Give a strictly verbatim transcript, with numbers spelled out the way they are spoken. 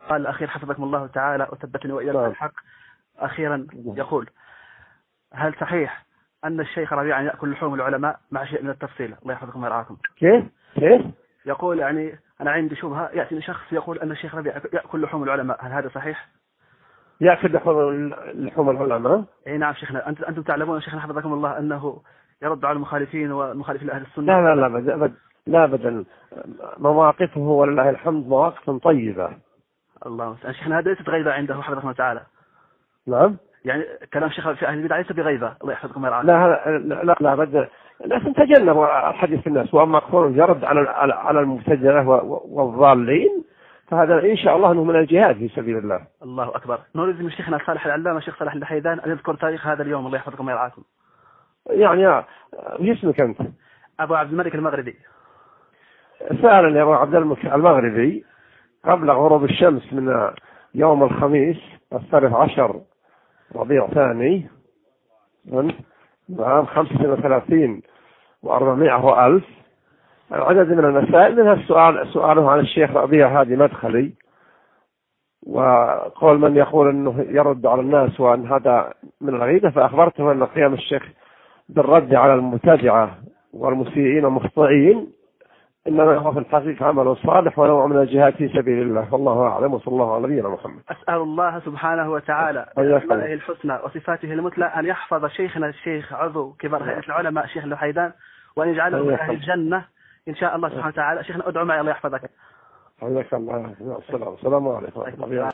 قال الأخير حفظكم الله تعالى وثبتني وإياكم على الحق. أخيرا يقول: هل صحيح أن الشيخ ربيعا يأكل لحوم العلماء مع شيء من التفصيل؟ الله يحفظكم ويرعاكم. كيف؟ كيف؟ يقول يعني أنا عندي شبهة، يأتي شخص يقول أن الشيخ ربيع يأكل لحوم العلماء، هل هذا صحيح؟ يأكل لحوم العلماء؟ أي نعم شيخنا، أنت أنتم تعلمون شيخنا حفظكم الله أنه يرد على المخالفين ومخالفين لأهل السنة. لا لا لا أبدا لا أبدا، مواقفه ولله الحمد مواقف طيبة. الله شيخنا، هذا ليست غيبة عنده حفظكم الله تعالى. نعم. يعني كلام شيخ في أهل البدع ليس بغيبة، الله يحفظكم ويرعاكم. لا لا لا لا أبدا، لكن تجنبوا الحديث الناس، وأما كون يرد على على المبتدعة والضالين فهذا إن شاء الله أنه من الجهاد في سبيل الله. الله أكبر. نريد من شيخنا صالح العلامة الشيخ صالح الحيدان أن يذكر تاريخ هذا اليوم، الله يحفظكم ويرعاكم. يعني ايش اسمك أنت؟ أبو عبد الملك المغربي. سألني أبو عبد الملك المغربي قبل غروب الشمس من يوم الخميس الثالث عشر ربيع ثاني عام خمسة وثلاثين وأربعمائة وألف عدد من المسائل، منها السؤال سؤاله عن الشيخ ربيع هادي مدخلي، وقول من يقول أنه يرد على الناس وأن هذا من الغيبة، فأخبرته أن قيام الشيخ بالرد على المبتدعة والمسيئين والمخطئين إنما هو في الحقيقة عمل صالح ونوع من الجهاد في سبيل الله، والله أعلم، وصلى الله على نبينا محمد. أسأل الله سبحانه وتعالى بأسمائه الحسنى وصفاته المثلى أن يحفظ شيخنا الشيخ عضو كبار هيئة العلماء الشيخ الحيدان، وأن يجعله من أهل الجنة إن شاء الله سبحانه وتعالى. شيخنا أدعو معي الله يحفظك. حياك الله. السلام عليكم.